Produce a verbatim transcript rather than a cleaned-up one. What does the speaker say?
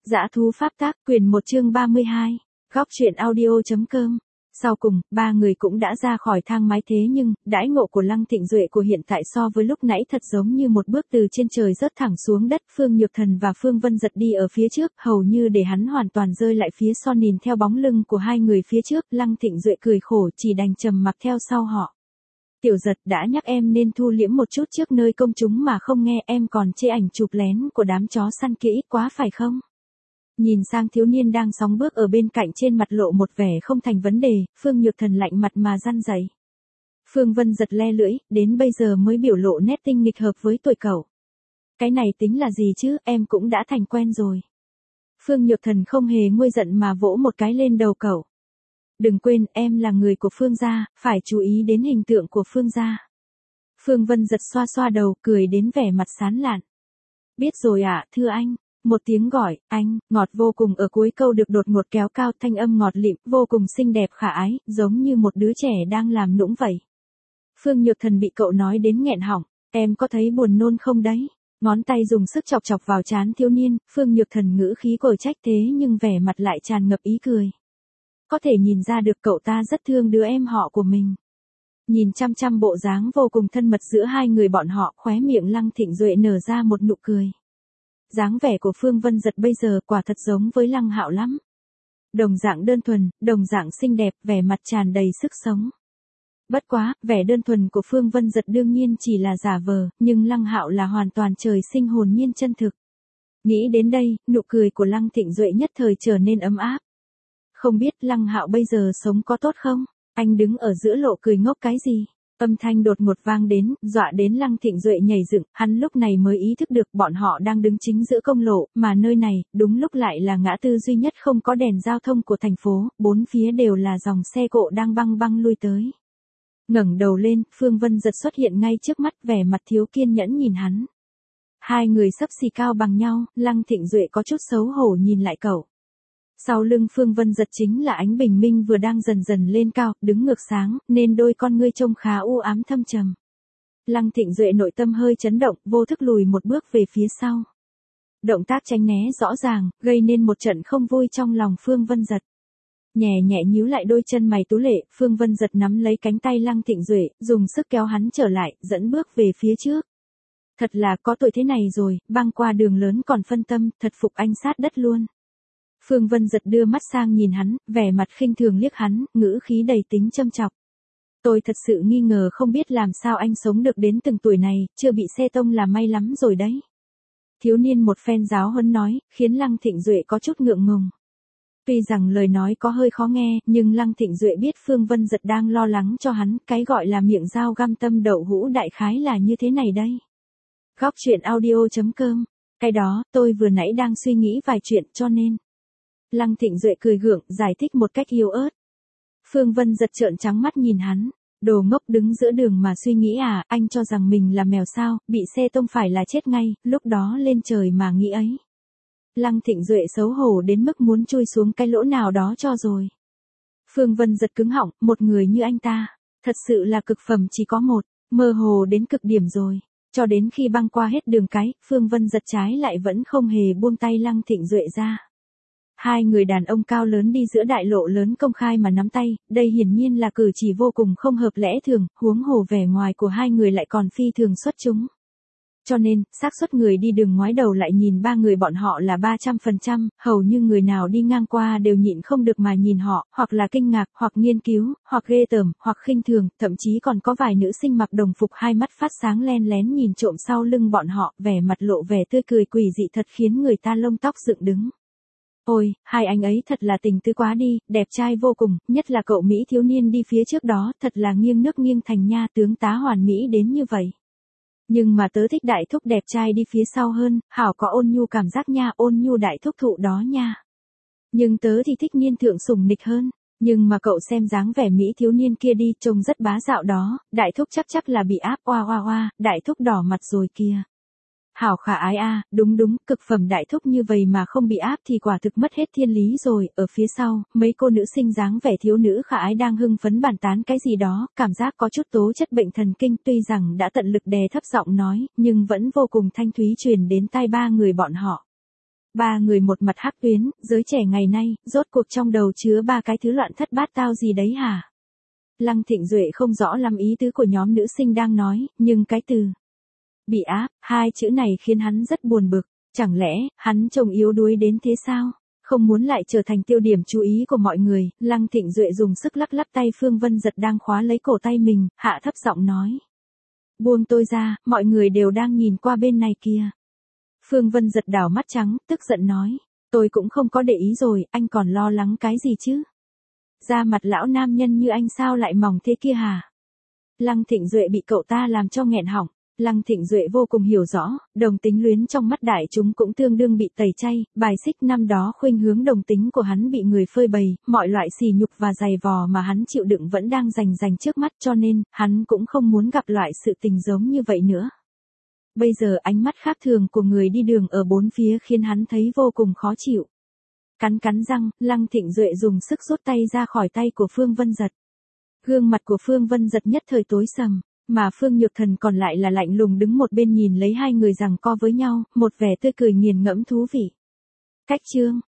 Dã thú pháp tác quyền một chương ba mươi hai. Góc truyện audio.com. Sau cùng, ba người cũng đã ra khỏi thang máy thế nhưng, đãi ngộ của Lăng Thịnh Duệ của hiện tại so với lúc nãy thật giống như một bước từ trên trời rớt thẳng xuống đất. Phương Nhược Thần và Phương Vân Giật đi ở phía trước, hầu như để hắn hoàn toàn rơi lại phía sau nhìn theo bóng lưng của hai người phía trước. Lăng Thịnh Duệ cười khổ chỉ đành trầm mặc theo sau họ. Tiểu Giật đã nhắc em nên thu liễm một chút trước nơi công chúng mà không nghe, em còn chê ảnh chụp lén của đám chó săn kia ít quá phải không? Nhìn sang thiếu niên đang sóng bước ở bên cạnh trên mặt lộ một vẻ không thành vấn đề, Phương Nhược Thần lạnh mặt mà răn dạy. Phương Vân Giật le lưỡi, đến bây giờ mới biểu lộ nét tinh nghịch hợp với tuổi cậu. Cái này tính là gì chứ, em cũng đã thành quen rồi. Phương Nhược Thần không hề nguôi giận mà vỗ một cái lên đầu cậu. Đừng quên, em là người của Phương gia, phải chú ý đến hình tượng của Phương gia. Phương Vân Giật xoa xoa đầu, cười đến vẻ mặt sán lạn. Biết rồi ạ, à, thưa anh. Một tiếng gọi, anh, ngọt vô cùng ở cuối câu được đột ngột kéo cao, thanh âm ngọt lịm, vô cùng xinh đẹp khả ái, giống như một đứa trẻ đang làm nũng vậy. Phương Nhược Thần bị cậu nói đến nghẹn họng, em có thấy buồn nôn không đấy? Ngón tay dùng sức chọc chọc vào trán thiếu niên, Phương Nhược Thần ngữ khí cổi trách thế nhưng vẻ mặt lại tràn ngập ý cười. Có thể nhìn ra được cậu ta rất thương đứa em họ của mình. Nhìn chăm chăm bộ dáng vô cùng thân mật giữa hai người bọn họ, khóe miệng Lăng Thịnh Duệ nở ra một nụ cười. Dáng vẻ của Phương Vân Giật bây giờ quả thật giống với Lăng Hạo lắm. Đồng dạng đơn thuần, đồng dạng xinh đẹp, vẻ mặt tràn đầy sức sống. Bất quá, vẻ đơn thuần của Phương Vân Giật đương nhiên chỉ là giả vờ, nhưng Lăng Hạo là hoàn toàn trời sinh hồn nhiên chân thực. Nghĩ đến đây, nụ cười của Lăng Thịnh Duệ nhất thời trở nên ấm áp. Không biết Lăng Hạo bây giờ sống có tốt không? Anh đứng ở giữa lộ cười ngốc cái gì? Âm thanh đột ngột vang đến, dọa đến Lăng Thịnh Duệ nhảy dựng, hắn lúc này mới ý thức được bọn họ đang đứng chính giữa công lộ, mà nơi này, đúng lúc lại là ngã tư duy nhất không có đèn giao thông của thành phố, bốn phía đều là dòng xe cộ đang băng băng lui tới. Ngẩng đầu lên, Phương Vân Giật xuất hiện ngay trước mắt, vẻ mặt thiếu kiên nhẫn nhìn hắn. Hai người xấp xì cao bằng nhau, Lăng Thịnh Duệ có chút xấu hổ nhìn lại cậu. Sau lưng Phương Vân Giật chính là ánh bình minh vừa đang dần dần lên cao, đứng ngược sáng, nên đôi con ngươi trông khá u ám thâm trầm. Lăng Thịnh Duệ nội tâm hơi chấn động, vô thức lùi một bước về phía sau. Động tác tránh né rõ ràng, gây nên một trận không vui trong lòng Phương Vân Giật. Nhẹ nhẹ nhíu lại đôi chân mày tú lệ, Phương Vân Giật nắm lấy cánh tay Lăng Thịnh Duệ, dùng sức kéo hắn trở lại, dẫn bước về phía trước. Thật là có tuổi thế này rồi, băng qua đường lớn còn phân tâm, thật phục anh sát đất luôn. Phương Vân Giật đưa mắt sang nhìn hắn, vẻ mặt khinh thường liếc hắn, ngữ khí đầy tính châm chọc. Tôi thật sự nghi ngờ không biết làm sao anh sống được đến từng tuổi này, chưa bị xe tông là may lắm rồi đấy. Thiếu niên một phen giáo huấn nói, khiến Lăng Thịnh Duệ có chút ngượng ngùng. Tuy rằng lời nói có hơi khó nghe, nhưng Lăng Thịnh Duệ biết Phương Vân Giật đang lo lắng cho hắn, cái gọi là miệng dao găm tâm đậu hũ đại khái là như thế này đây. Góc truyện audio.com. Cái đó, tôi vừa nãy đang suy nghĩ vài chuyện cho nên. Lăng Thịnh Duệ cười gượng, giải thích một cách yếu ớt. Phương Vân Giật trợn trắng mắt nhìn hắn, đồ ngốc đứng giữa đường mà suy nghĩ à, anh cho rằng mình là mèo sao, bị xe tông phải là chết ngay, lúc đó lên trời mà nghĩ ấy. Lăng Thịnh Duệ xấu hổ đến mức muốn chui xuống cái lỗ nào đó cho rồi. Phương Vân Giật cứng họng, một người như anh ta, thật sự là cực phẩm chỉ có một, mơ hồ đến cực điểm rồi. Cho đến khi băng qua hết đường cái, Phương Vân Giật trái lại vẫn không hề buông tay Lăng Thịnh Duệ ra. Hai người đàn ông cao lớn đi giữa đại lộ lớn công khai mà nắm tay, đây hiển nhiên là cử chỉ vô cùng không hợp lẽ thường, huống hồ vẻ ngoài của hai người lại còn phi thường xuất chúng. Cho nên, xác suất người đi đường ngoái đầu lại nhìn ba người bọn họ là ba trăm phần trăm, hầu như người nào đi ngang qua đều nhịn không được mà nhìn họ, hoặc là kinh ngạc, hoặc nghiên cứu, hoặc ghê tởm, hoặc khinh thường, thậm chí còn có vài nữ sinh mặc đồng phục hai mắt phát sáng len lén nhìn trộm sau lưng bọn họ, vẻ mặt lộ vẻ tươi cười quỷ dị thật khiến người ta lông tóc dựng đứng. Ôi, hai anh ấy thật là tình tứ quá đi, đẹp trai vô cùng, nhất là cậu Mỹ thiếu niên đi phía trước đó, thật là nghiêng nước nghiêng thành nha, tướng tá hoàn mỹ đến như vậy. Nhưng mà tớ thích đại thúc đẹp trai đi phía sau hơn, hảo có ôn nhu cảm giác nha, ôn nhu đại thúc thụ đó nha. Nhưng tớ thì thích niên thượng sủng nịch hơn, nhưng mà cậu xem dáng vẻ Mỹ thiếu niên kia đi, trông rất bá dạo đó, đại thúc chắc chắc là bị áp oa oa oa, đại thúc đỏ mặt rồi kìa. Hảo khả ái a, đúng đúng, cực phẩm đại thúc như vậy mà không bị áp thì quả thực mất hết thiên lý rồi. Ở phía sau, mấy cô nữ sinh dáng vẻ thiếu nữ khả ái đang hưng phấn bàn tán cái gì đó, cảm giác có chút tố chất bệnh thần kinh, tuy rằng đã tận lực đè thấp giọng nói, nhưng vẫn vô cùng thanh thúy truyền đến tai ba người bọn họ. Ba người một mặt hắc tuyến, giới trẻ ngày nay, rốt cuộc trong đầu chứa ba cái thứ loạn thất bát tao gì đấy hả? Lăng Thịnh Duệ không rõ lắm ý tứ của nhóm nữ sinh đang nói, nhưng cái từ bị áp, hai chữ này khiến hắn rất buồn bực. Chẳng lẽ, hắn trông yếu đuối đến thế sao? Không muốn lại trở thành tiêu điểm chú ý của mọi người, Lăng Thịnh Duệ dùng sức lắc lắc tay Phương Vân Giật đang khóa lấy cổ tay mình, hạ thấp giọng nói. Buông tôi ra, mọi người đều đang nhìn qua bên này kìa. Phương Vân Giật đảo mắt trắng, tức giận nói. Tôi cũng không có để ý rồi, anh còn lo lắng cái gì chứ? Da mặt lão nam nhân như anh sao lại mỏng thế kia hả? Lăng Thịnh Duệ bị cậu ta làm cho nghẹn họng. Lăng Thịnh Duệ vô cùng hiểu rõ, đồng tính luyến trong mắt đại chúng cũng tương đương bị tẩy chay, bài xích năm đó khuynh hướng đồng tính của hắn bị người phơi bày, mọi loại sỉ nhục và dày vò mà hắn chịu đựng vẫn đang rành rành trước mắt cho nên, hắn cũng không muốn gặp loại sự tình giống như vậy nữa. Bây giờ ánh mắt khác thường của người đi đường ở bốn phía khiến hắn thấy vô cùng khó chịu. Cắn cắn răng, Lăng Thịnh Duệ dùng sức rút tay ra khỏi tay của Phương Vân Giật. Gương mặt của Phương Vân Giật nhất thời tối sầm. Mà Phương Nhược Thần còn lại là lạnh lùng đứng một bên nhìn lấy hai người giằng co với nhau, một vẻ tươi cười nghiền ngẫm thú vị. Cách chương